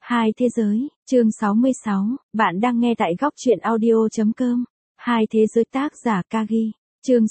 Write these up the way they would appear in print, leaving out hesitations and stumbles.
Hai thế giới, chương 66, bạn đang nghe tại góc truyện audio.com. Hai thế giới tác giả Kagi, chương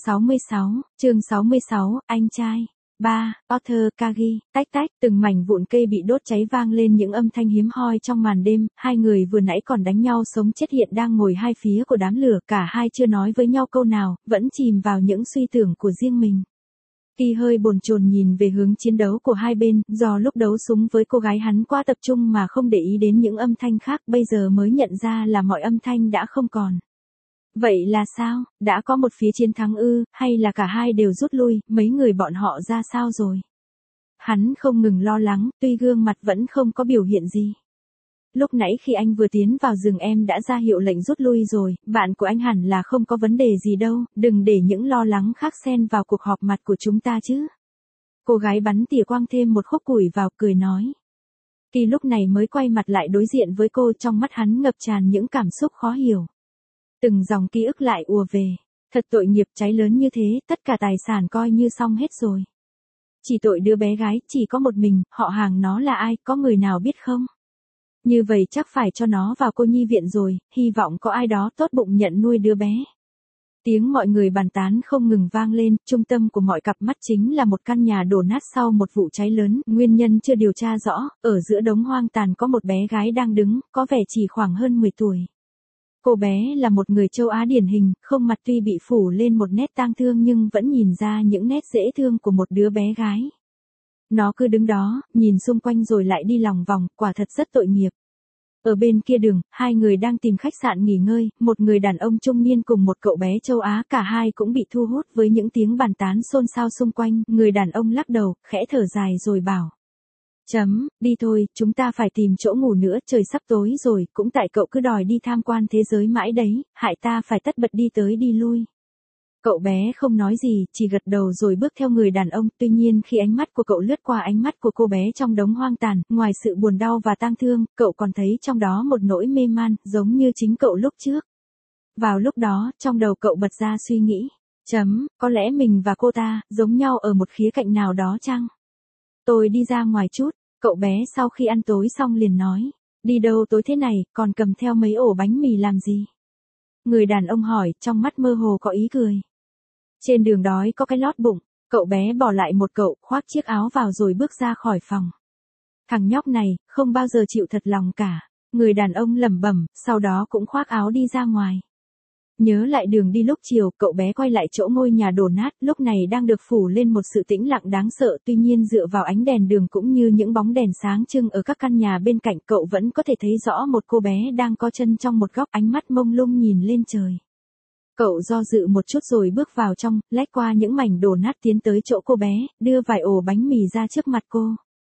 66, anh trai. 3. Arthur Kagi, tách tách, từng mảnh vụn cây bị đốt cháy vang lên những âm thanh hiếm hoi trong màn đêm, hai người vừa nãy còn đánh nhau sống chết hiện đang ngồi hai phía của đám lửa, cả hai chưa nói với nhau câu nào, vẫn chìm vào những suy tưởng của riêng mình. Kỳ hơi bồn chồn nhìn về hướng chiến đấu của hai bên, do lúc đấu súng với cô gái hắn quá tập trung mà không để ý đến những âm thanh khác, bây giờ mới nhận ra là mọi âm thanh đã không còn. Vậy là sao, đã có một phía chiến thắng ư, hay là cả hai đều rút lui, mấy người bọn họ ra sao rồi? Hắn không ngừng lo lắng, tuy gương mặt vẫn không có biểu hiện gì. Lúc nãy khi anh vừa tiến vào rừng em đã ra hiệu lệnh rút lui rồi, bạn của anh hẳn là không có vấn đề gì đâu, đừng để những lo lắng khác xen vào cuộc họp mặt của chúng ta chứ. Cô gái bắn tỉa quang thêm một khúc củi vào, cười nói. Kỳ lúc này mới quay mặt lại đối diện với cô, trong mắt hắn ngập tràn những cảm xúc khó hiểu. Từng dòng ký ức lại ùa về. Thật tội nghiệp, cháy lớn như thế, tất cả tài sản coi như xong hết rồi. Chỉ tội đứa bé gái, chỉ có một mình, họ hàng nó là ai, có người nào biết không? Như vậy chắc phải cho nó vào cô nhi viện rồi, hy vọng có ai đó tốt bụng nhận nuôi đứa bé. Tiếng mọi người bàn tán không ngừng vang lên, trung tâm của mọi cặp mắt chính là một căn nhà đổ nát sau một vụ cháy lớn, nguyên nhân chưa điều tra rõ, ở giữa đống hoang tàn có một bé gái đang đứng, có vẻ chỉ khoảng hơn 10 tuổi. Cô bé là một người châu Á điển hình, không mặt tuy bị phủ lên một nét tang thương nhưng vẫn nhìn ra những nét dễ thương của một đứa bé gái. Nó cứ đứng đó, nhìn xung quanh rồi lại đi lòng vòng, quả thật rất tội nghiệp. Ở bên kia đường, hai người đang tìm khách sạn nghỉ ngơi, một người đàn ông trung niên cùng một cậu bé châu Á, cả hai cũng bị thu hút với những tiếng bàn tán xôn xao xung quanh, người đàn ông lắc đầu, khẽ thở dài rồi bảo. Đi thôi, chúng ta phải tìm chỗ ngủ nữa, trời sắp tối rồi, cũng tại cậu cứ đòi đi tham quan thế giới mãi đấy, hại ta phải tất bật đi tới đi lui. Cậu bé không nói gì, chỉ gật đầu rồi bước theo người đàn ông, tuy nhiên khi ánh mắt của cậu lướt qua ánh mắt của cô bé trong đống hoang tàn, ngoài sự buồn đau và tang thương, cậu còn thấy trong đó một nỗi mê man, giống như chính cậu lúc trước. Vào lúc đó, trong đầu cậu bật ra suy nghĩ, có lẽ mình và cô ta, giống nhau ở một khía cạnh nào đó chăng? Tôi đi ra ngoài chút, cậu bé sau khi ăn tối xong liền nói, đi đâu tối thế này, còn cầm theo mấy ổ bánh mì làm gì? Người đàn ông hỏi, trong mắt mơ hồ có ý cười. Trên đường đói có cái lót bụng, cậu bé bỏ lại một cậu, khoác chiếc áo vào rồi bước ra khỏi phòng. Thằng nhóc này, không bao giờ chịu thật lòng cả. Người đàn ông lẩm bẩm, sau đó cũng khoác áo đi ra ngoài. Nhớ lại đường đi lúc chiều, cậu bé quay lại chỗ ngôi nhà đổ nát, lúc này đang được phủ lên một sự tĩnh lặng đáng sợ, tuy nhiên dựa vào ánh đèn đường cũng như những bóng đèn sáng trưng ở các căn nhà bên cạnh, cậu vẫn có thể thấy rõ một cô bé đang co chân trong một góc, ánh mắt mông lung nhìn lên trời. Cậu do dự một chút rồi bước vào trong, lách qua những mảnh đổ nát tiến tới chỗ cô bé, đưa vài ổ bánh mì ra trước mặt cô.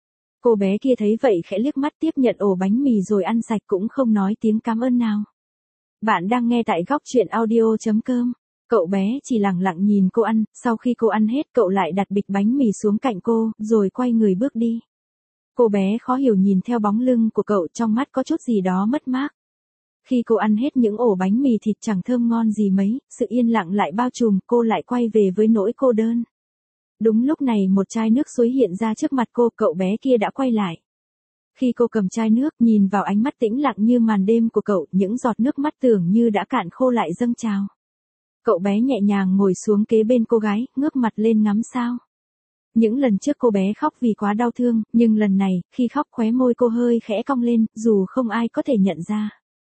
Cô bé kia thấy vậy khẽ liếc mắt tiếp nhận ổ bánh mì rồi ăn sạch cũng không nói tiếng cảm ơn nào. Bạn đang nghe tại góc truyện audio.com. Cậu bé chỉ lặng lặng nhìn cô ăn, sau khi cô ăn hết cậu lại đặt bịch bánh mì xuống cạnh cô, rồi quay người bước đi. Cô bé khó hiểu nhìn theo bóng lưng của cậu, trong mắt có chút gì đó mất mát. Khi cô ăn hết những ổ bánh mì thịt chẳng thơm ngon gì mấy, sự yên lặng lại bao trùm, cô lại quay về với nỗi cô đơn. Đúng lúc này một chai nước suối hiện ra trước mặt cô, cậu bé kia đã quay lại. Khi cô cầm chai nước, nhìn vào ánh mắt tĩnh lặng như màn đêm của cậu, những giọt nước mắt tưởng như đã cạn khô lại dâng trào. Cậu bé nhẹ nhàng ngồi xuống kế bên cô gái, ngước mặt lên ngắm sao. Những lần trước cô bé khóc vì quá đau thương, nhưng lần này, khi khóc khóe môi cô hơi khẽ cong lên, dù không ai có thể nhận ra.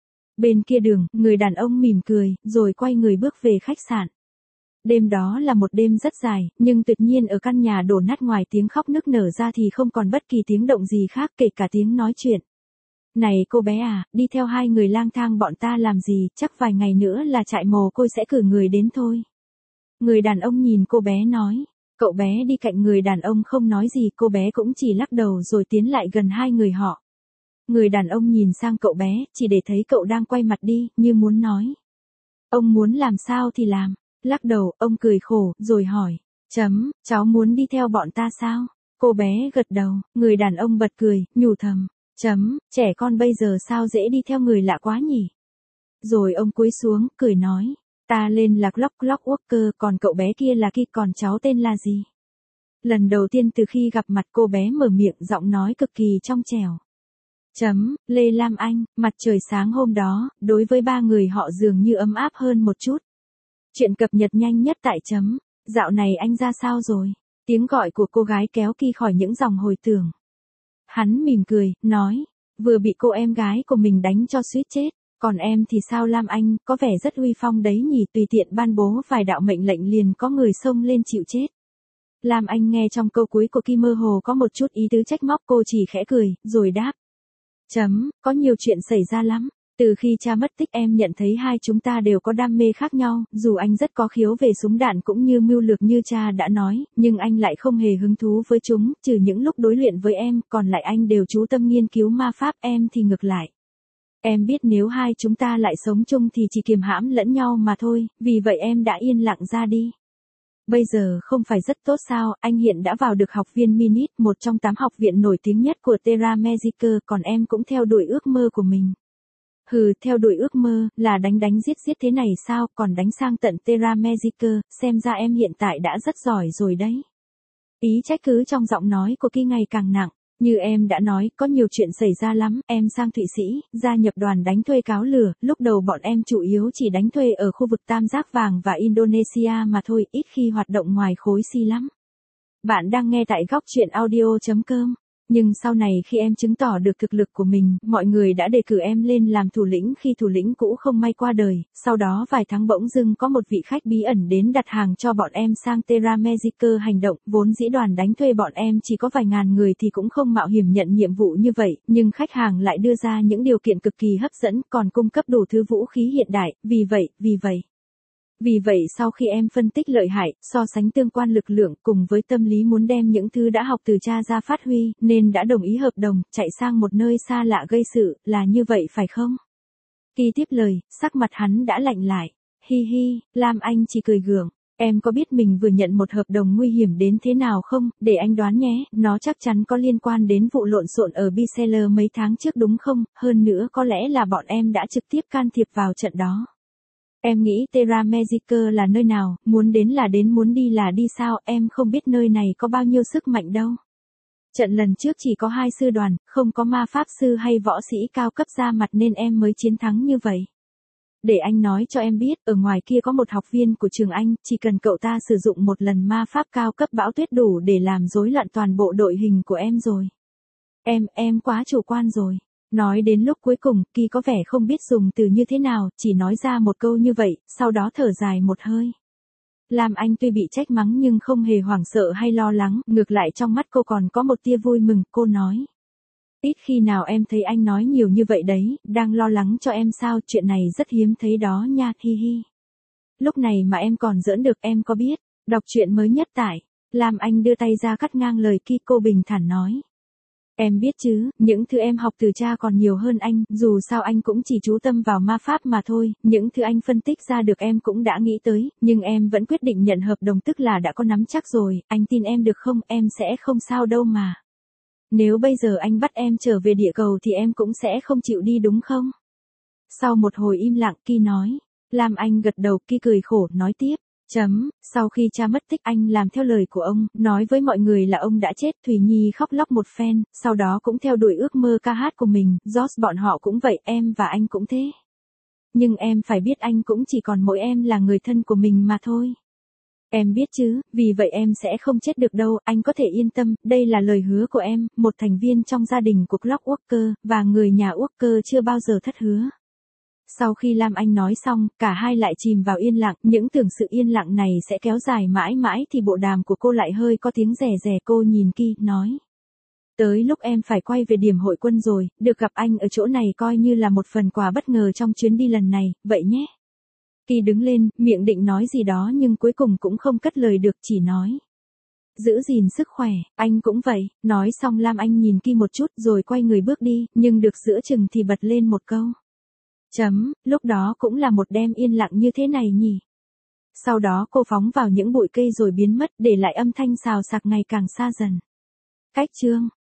Bên kia đường, người đàn ông mỉm cười, rồi quay người bước về khách sạn. Đêm đó là một đêm rất dài, nhưng tuyệt nhiên ở căn nhà đổ nát ngoài tiếng khóc nức nở ra thì không còn bất kỳ tiếng động gì khác, kể cả tiếng nói chuyện. Này cô bé à, đi theo hai người lang thang bọn ta làm gì, chắc vài ngày nữa là trại mồ côi sẽ cử người đến thôi. Người đàn ông nhìn cô bé nói. Cậu bé đi cạnh người đàn ông không nói gì, cô bé cũng chỉ lắc đầu rồi tiến lại gần hai người họ. Người đàn ông nhìn sang cậu bé, chỉ để thấy cậu đang quay mặt đi, như muốn nói. Ông muốn làm sao thì làm. Lắc đầu, ông cười khổ, rồi hỏi. Cháu muốn đi theo bọn ta sao? Cô bé gật đầu, người đàn ông bật cười, nhủ thầm. Trẻ con bây giờ sao dễ đi theo người lạ quá nhỉ? Rồi ông cúi xuống, cười nói. Ta lên là Clockworker, còn cậu bé kia là Ki, còn cháu tên là gì? Lần đầu tiên từ khi gặp mặt cô bé mở miệng, giọng nói cực kỳ trong trẻo. Lê Lam Anh, mặt trời sáng hôm đó, đối với ba người họ dường như ấm áp hơn một chút. Chuyện cập nhật nhanh nhất tại Dạo này anh ra sao rồi? Tiếng gọi của cô gái kéo Ki khỏi những dòng hồi tưởng. Hắn mỉm cười, nói, vừa bị cô em gái của mình đánh cho suýt chết. Còn em thì sao Lam Anh, có vẻ rất uy phong đấy nhỉ, tùy tiện ban bố vài đạo mệnh lệnh liền có người xông lên chịu chết. Lam Anh nghe trong câu cuối của Ki mơ hồ có một chút ý tứ trách móc, cô chỉ khẽ cười, rồi đáp. Có nhiều chuyện xảy ra lắm. Từ khi cha mất tích em nhận thấy hai chúng ta đều có đam mê khác nhau, dù anh rất có khiếu về súng đạn cũng như mưu lược như cha đã nói, nhưng anh lại không hề hứng thú với chúng, trừ những lúc đối luyện với em, còn lại anh đều chú tâm nghiên cứu ma pháp, em thì ngược lại. Em biết nếu hai chúng ta lại sống chung thì chỉ kiềm hãm lẫn nhau mà thôi, vì vậy em đã yên lặng ra đi. Bây giờ không phải rất tốt sao, anh hiện đã vào được học viên Minit, một trong 8 học viện nổi tiếng nhất của Terra Magica, còn em cũng theo đuổi ước mơ của mình. Hừ, theo đuổi ước mơ, là đánh giết thế này sao, còn đánh sang tận Terra Magica, xem ra em hiện tại đã rất giỏi rồi đấy. Ý trách cứ trong giọng nói của Ki ngày càng nặng. Như em đã nói, có nhiều chuyện xảy ra lắm, em sang Thụy Sĩ, gia nhập đoàn đánh thuê cáo lửa, lúc đầu bọn em chủ yếu chỉ đánh thuê ở khu vực Tam Giác Vàng và Indonesia mà thôi, ít khi hoạt động ngoài khối C lắm. Bạn đang nghe tại góc truyện audio.com. Nhưng sau này khi em chứng tỏ được thực lực của mình, mọi người đã đề cử em lên làm thủ lĩnh khi thủ lĩnh cũ không may qua đời, sau đó vài tháng bỗng dưng có một vị khách bí ẩn đến đặt hàng cho bọn em sang Terra Magica hành động, vốn dĩ đoàn đánh thuê bọn em chỉ có vài ngàn người thì cũng không mạo hiểm nhận nhiệm vụ như vậy, nhưng khách hàng lại đưa ra những điều kiện cực kỳ hấp dẫn, còn cung cấp đủ thứ vũ khí hiện đại, vì vậy sau khi em phân tích lợi hại, so sánh tương quan lực lượng cùng với tâm lý muốn đem những thứ đã học từ cha ra phát huy, nên đã đồng ý hợp đồng, chạy sang một nơi xa lạ gây sự, là như vậy phải không? Ki tiếp lời, sắc mặt hắn đã lạnh lại. Hi hi, Lam Anh chỉ cười gượng. Em có biết mình vừa nhận một hợp đồng nguy hiểm đến thế nào không, để anh đoán nhé, nó chắc chắn có liên quan đến vụ lộn xộn ở Biseller mấy tháng trước đúng không, hơn nữa có lẽ là bọn em đã trực tiếp can thiệp vào trận đó. Em nghĩ Terra Magica là nơi nào, muốn đến là đến, muốn đi là đi sao, em không biết nơi này có bao nhiêu sức mạnh đâu. Trận lần trước chỉ có 2 sư đoàn, không có ma pháp sư hay võ sĩ cao cấp ra mặt nên em mới chiến thắng như vậy. Để anh nói cho em biết, ở ngoài kia có một học viên của trường anh, chỉ cần cậu ta sử dụng một lần ma pháp cao cấp bão tuyết đủ để làm rối loạn toàn bộ đội hình của em rồi. Em quá chủ quan rồi. Nói đến lúc cuối cùng, Ki có vẻ không biết dùng từ như thế nào, chỉ nói ra một câu như vậy, sau đó thở dài một hơi. Lam Anh tuy bị trách mắng nhưng không hề hoảng sợ hay lo lắng, ngược lại trong mắt cô còn có một tia vui mừng, cô nói. Ít khi nào em thấy anh nói nhiều như vậy đấy, đang lo lắng cho em sao, chuyện này rất hiếm thấy đó nha, hi hi. Lúc này mà em còn giỡn được, em có biết, đọc truyện mới nhất tại. Lam Anh đưa tay ra cắt ngang lời Ki, cô bình thản nói. Em biết chứ, những thứ em học từ cha còn nhiều hơn anh, dù sao anh cũng chỉ chú tâm vào ma pháp mà thôi, những thứ anh phân tích ra được em cũng đã nghĩ tới, nhưng em vẫn quyết định nhận hợp đồng, tức là đã có nắm chắc rồi, anh tin em được không, em sẽ không sao đâu mà. Nếu bây giờ anh bắt em trở về địa cầu thì em cũng sẽ không chịu đi đúng không? Sau một hồi im lặng, Ki nói. Lam Anh gật đầu, Ki cười khổ, nói tiếp. Sau khi cha mất tích anh làm theo lời của ông, nói với mọi người là ông đã chết, Thùy Nhi khóc lóc một phen, sau đó cũng theo đuổi ước mơ ca hát của mình, George bọn họ cũng vậy, em và anh cũng thế. Nhưng em phải biết anh cũng chỉ còn mỗi em là người thân của mình mà thôi. Em biết chứ, vì vậy em sẽ không chết được đâu, anh có thể yên tâm, đây là lời hứa của em, một thành viên trong gia đình của Clockworker, và người nhà Walker chưa bao giờ thất hứa. Sau khi Lam Anh nói xong, cả hai lại chìm vào yên lặng, những tưởng sự yên lặng này sẽ kéo dài mãi mãi thì bộ đàm của cô lại hơi có tiếng rè rè, cô nhìn Ki, nói. Tới lúc em phải quay về điểm hội quân rồi, được gặp anh ở chỗ này coi như là một phần quà bất ngờ trong chuyến đi lần này, vậy nhé. Ki đứng lên, miệng định nói gì đó nhưng cuối cùng cũng không cất lời được, chỉ nói. Giữ gìn sức khỏe, anh cũng vậy, nói xong Lam Anh nhìn Ki một chút rồi quay người bước đi, nhưng được giữa chừng thì bật lên một câu. Lúc đó cũng là một đêm yên lặng như thế này nhỉ. Sau đó cô phóng vào những bụi cây rồi biến mất, để lại âm thanh xào xạc ngày càng xa dần. Cách chương